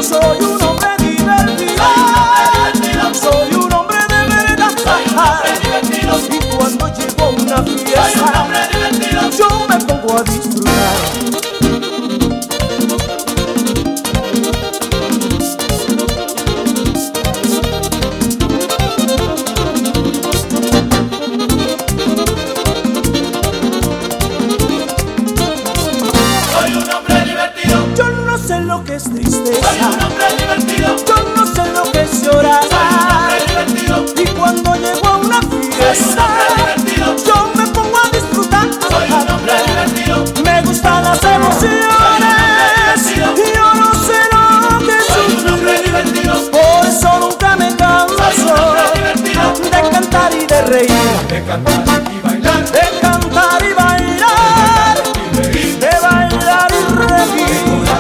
soy un hombre divertido. Soy un hombre de verdad. Y cuando llego a una fiesta, yo me pongo a disfrutar. Sé lo que es tristeza, soy un hombre divertido. Yo no sé lo que es llorar, soy un hombre divertido. Y cuando llego a una fiesta, yo me pongo a disfrutar. Soy un hombre divertido. Me gustan las emociones y yo no sé lo que sufrir. Por eso nunca me canso de cantar y de reír, de cantar y bailar, de cantar y bailar, de bailar y reír.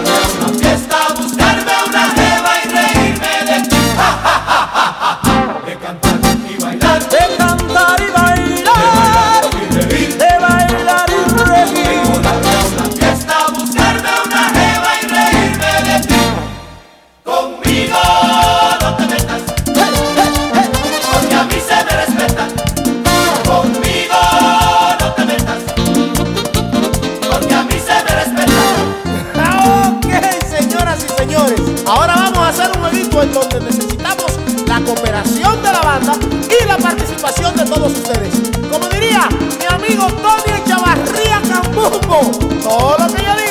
Ahora vamos a hacer un jueguito en donde necesitamos la cooperación de la banda y la participación de todos ustedes. Como diría mi amigo Tony Echavarría Cambumbo, todo lo que yo diga